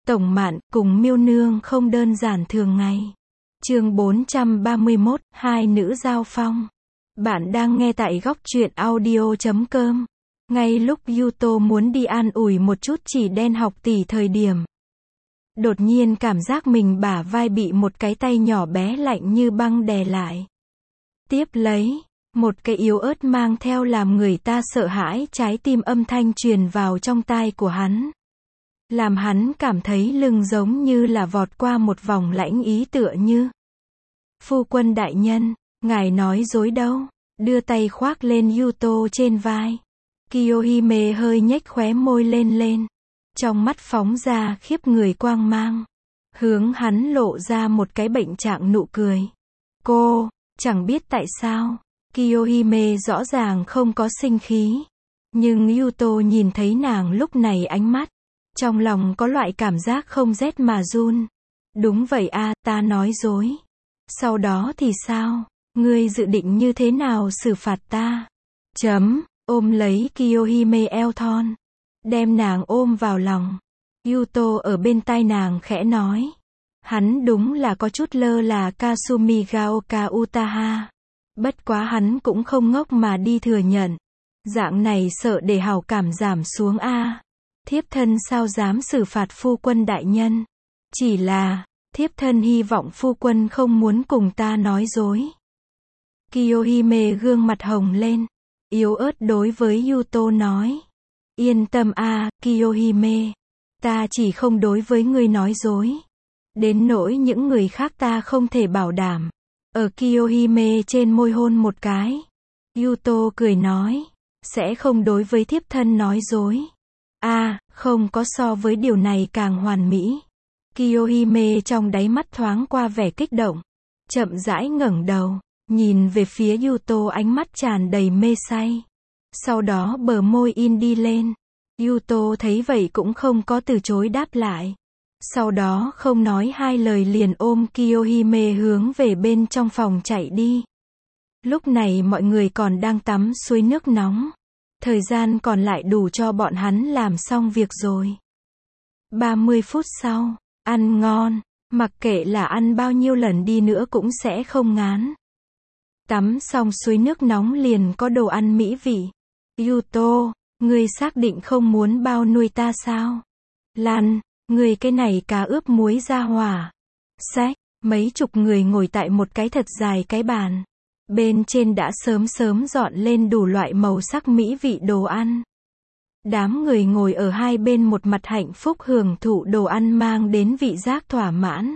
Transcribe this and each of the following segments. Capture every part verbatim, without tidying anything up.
Tổng Mạn cùng Miêu Nương không đơn giản thường ngày. Chương bốn trăm ba mươi mốt, hai nữ giao phong. Bạn đang nghe tại góc truyện audio chấm com. Ngay lúc Yuto muốn đi an ủi một chút Chỉ Đen học tỷ thời điểm, đột nhiên cảm giác mình bả vai bị một cái tay nhỏ bé lạnh như băng đè lại. Tiếp lấy, một cái yếu ớt mang theo làm người ta sợ hãi trái tim âm thanh truyền vào trong tai của hắn, làm hắn cảm thấy lưng giống như là vọt qua một vòng lãnh ý tựa như. Phu quân đại nhân, ngài nói dối đâu, đưa tay khoác lên Yuto trên vai. Kiyohime hơi nhếch khóe môi lên lên, trong mắt phóng ra khiếp người quang mang, hướng hắn lộ ra một cái bệnh trạng nụ cười. Cô, chẳng biết tại sao, Kiyohime rõ ràng không có sinh khí, nhưng Yuto nhìn thấy nàng lúc này ánh mắt, trong lòng có loại cảm giác không rét mà run. Đúng vậy a, ta nói dối. Sau đó thì sao? Ngươi dự định như thế nào xử phạt ta? Chấm, ôm lấy Kiyohime eo thon, đem nàng ôm vào lòng. Yuto ở bên tai nàng khẽ nói. Hắn đúng là có chút lơ là Kasumi Gaoka Utaha. Bất quá hắn cũng không ngốc mà đi thừa nhận. Dạng này sợ để hảo cảm giảm xuống a. Thiếp thân sao dám xử phạt phu quân đại nhân. Chỉ là, thiếp thân hy vọng phu quân không muốn cùng ta nói dối. Kiyohime gương mặt hồng lên, yếu ớt đối với Yuto nói. Yên tâm a, Kiyohime. Ta chỉ không đối với ngươi nói dối. Đến nỗi những người khác ta không thể bảo đảm. Ở Kiyohime trên môi hôn một cái. Yuto cười nói. Sẽ không đối với thiếp thân nói dối. A, à, không có so với điều này càng hoàn mỹ. Kiyohime trong đáy mắt thoáng qua vẻ kích động, chậm rãi ngẩng đầu, nhìn về phía Yuto ánh mắt tràn đầy mê say. Sau đó bờ môi in đi lên. Yuto thấy vậy cũng không có từ chối đáp lại. Sau đó không nói hai lời liền ôm Kiyohime hướng về bên trong phòng chạy đi. Lúc này mọi người còn đang tắm suối nước nóng. Thời gian còn lại đủ cho bọn hắn làm xong việc rồi. ba mươi phút sau, ăn ngon, mặc kệ là ăn bao nhiêu lần đi nữa cũng sẽ không ngán. Tắm xong suối nước nóng liền có đồ ăn mỹ vị. Yuto, ngươi xác định không muốn bao nuôi ta sao? Lan, ngươi cái này cá ướp muối ra hỏa. Xách, mấy chục người ngồi tại một cái thật dài cái bàn. Bên trên đã sớm sớm dọn lên đủ loại màu sắc mỹ vị đồ ăn. Đám người ngồi ở hai bên một mặt hạnh phúc hưởng thụ đồ ăn mang đến vị giác thỏa mãn.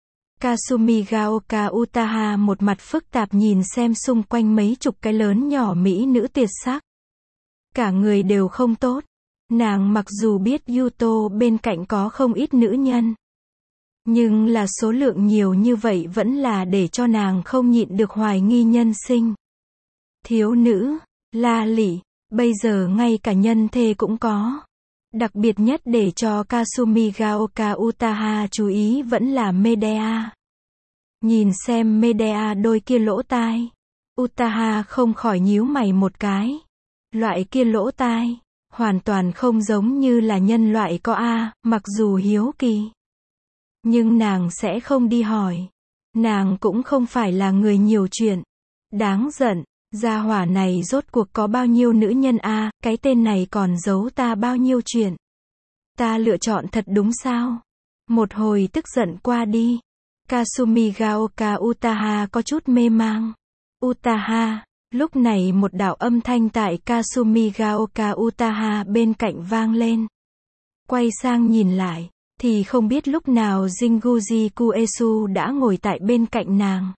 Kasumi Gaoka Utaha một mặt phức tạp nhìn xem xung quanh mấy chục cái lớn nhỏ mỹ nữ tuyệt sắc. Cả người đều không tốt. Nàng mặc dù biết Yuto bên cạnh có không ít nữ nhân, nhưng là số lượng nhiều như vậy vẫn là để cho nàng không nhịn được hoài nghi nhân sinh. Thiếu nữ, la lị, bây giờ ngay cả nhân thê cũng có. Đặc biệt nhất để cho Kasumi Gaoka Utaha chú ý vẫn là Medea. Nhìn xem Medea đôi kia lỗ tai, Utaha không khỏi nhíu mày một cái. Loại kia lỗ tai, hoàn toàn không giống như là nhân loại có a, mặc dù hiếu kỳ. Nhưng nàng sẽ không đi hỏi. Nàng cũng không phải là người nhiều chuyện. Đáng giận, gia hỏa này rốt cuộc có bao nhiêu nữ nhân a, à, cái tên này còn giấu ta bao nhiêu chuyện. Ta lựa chọn thật đúng sao? Một hồi tức giận qua đi. Kasumi Gaoka Utaha có chút mê mang. Utaha, lúc này một đạo âm thanh tại Kasumi Gaoka Utaha bên cạnh vang lên. Quay sang nhìn lại, thì không biết lúc nào Jinguji Kuesu đã ngồi tại bên cạnh nàng.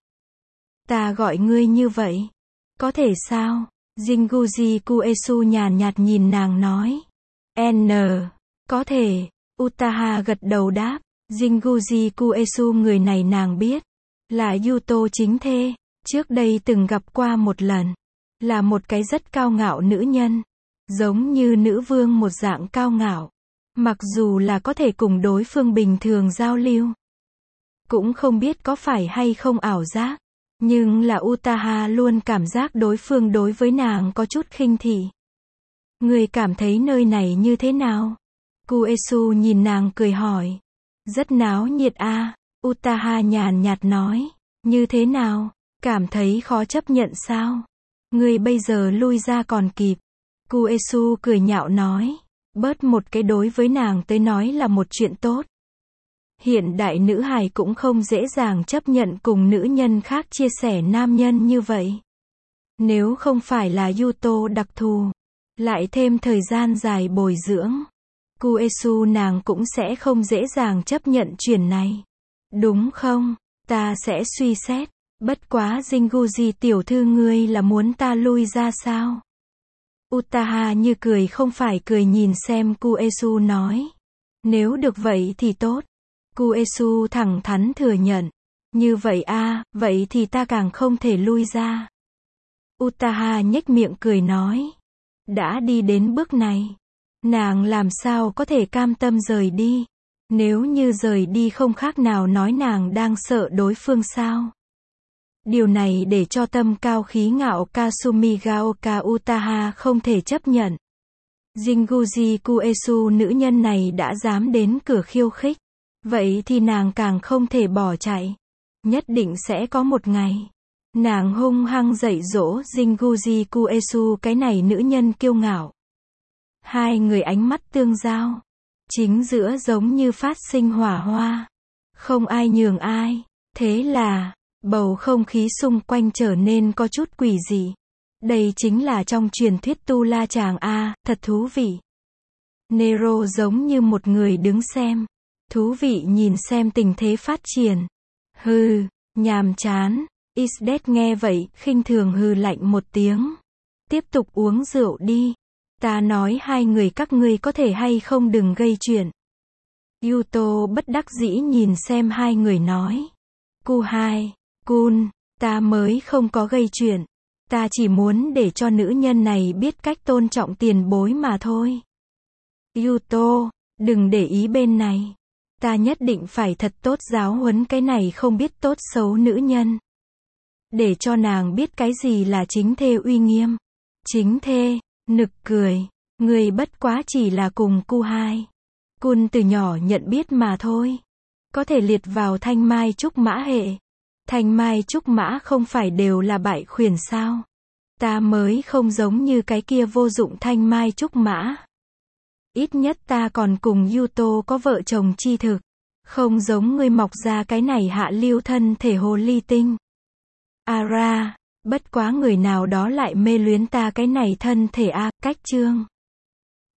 Ta gọi ngươi như vậy. Có thể sao? Jinguji Kuesu nhàn nhạt nhìn nàng nói. N. Có thể. Utaha gật đầu đáp. Jinguji Kuesu người này nàng biết. Là Yuto chính thê. Trước đây từng gặp qua một lần. Là một cái rất cao ngạo nữ nhân. Giống như nữ vương một dạng cao ngạo. Mặc dù là có thể cùng đối phương bình thường giao lưu. Cũng không biết có phải hay không ảo giác. Nhưng là Utaha luôn cảm giác đối phương đối với nàng có chút khinh thị. Người cảm thấy nơi này như thế nào? Kuesu nhìn nàng cười hỏi. Rất náo nhiệt a, Uttaha nhàn nhạt nói. Như thế nào? Cảm thấy khó chấp nhận sao? Ngươi bây giờ lui ra còn kịp. Kuesu cười nhạo nói. Bớt một cái đối với nàng tới nói là một chuyện tốt. Hiện đại nữ hài cũng không dễ dàng chấp nhận cùng nữ nhân khác chia sẻ nam nhân như vậy. Nếu không phải là Yuto đặc thù, lại thêm thời gian dài bồi dưỡng, Kuesu nàng cũng sẽ không dễ dàng chấp nhận chuyện này. Đúng không? Ta sẽ suy xét. Bất quá Jinguji tiểu thư ngươi là muốn ta lui ra sao? Uttaha như cười không phải cười nhìn xem Kuesu nói. Nếu được vậy thì tốt. Kuesu thẳng thắn thừa nhận. Như vậy a, vậy thì ta càng không thể lui ra. Uttaha nhếch miệng cười nói. Đã đi đến bước này, nàng làm sao có thể cam tâm rời đi. Nếu như rời đi không khác nào nói nàng đang sợ đối phương sao. Điều này để cho tâm cao khí ngạo Kasumi Gaoka Uttaha không thể chấp nhận. Jinguji Kuesu nữ nhân này đã dám đến cửa khiêu khích. Vậy thì nàng càng không thể bỏ chạy. Nhất định sẽ có một ngày. Nàng hung hăng dạy dỗ Jinguji Kuesu cái này nữ nhân kiêu ngạo. Hai người ánh mắt tương giao. Chính giữa giống như phát sinh hỏa hoa. Không ai nhường ai. Thế là, bầu không khí xung quanh trở nên có chút quỷ dị. Đây chính là trong truyền thuyết Tu La Chàng A, thật thú vị. Nero giống như một người đứng xem. Thú vị nhìn xem tình thế phát triển. Hừ, nhàm chán. Isdet nghe vậy, khinh thường hừ lạnh một tiếng. Tiếp tục uống rượu đi. Ta nói hai người các ngươi có thể hay không đừng gây chuyện. Yuto bất đắc dĩ nhìn xem hai người nói. Cu hai, Kun, ta mới không có gây chuyện. Ta chỉ muốn để cho nữ nhân này biết cách tôn trọng tiền bối mà thôi. Yuto, đừng để ý bên này. Ta nhất định phải thật tốt giáo huấn cái này không biết tốt xấu nữ nhân. Để cho nàng biết cái gì là chính thê uy nghiêm. Chính thê, nực cười. Người bất quá chỉ là cùng cu hai. Kun từ nhỏ nhận biết mà thôi. Có thể liệt vào thanh mai trúc mã hệ. Thanh mai trúc mã không phải đều là bại khuyển sao? Ta mới không giống như cái kia vô dụng thanh mai trúc mã. Ít nhất ta còn cùng Yuto có vợ chồng chi thực. Không giống ngươi mọc ra cái này hạ lưu thân thể hồ ly tinh. Ara, bất quá người nào đó lại mê luyến ta cái này thân thể a, cách chương.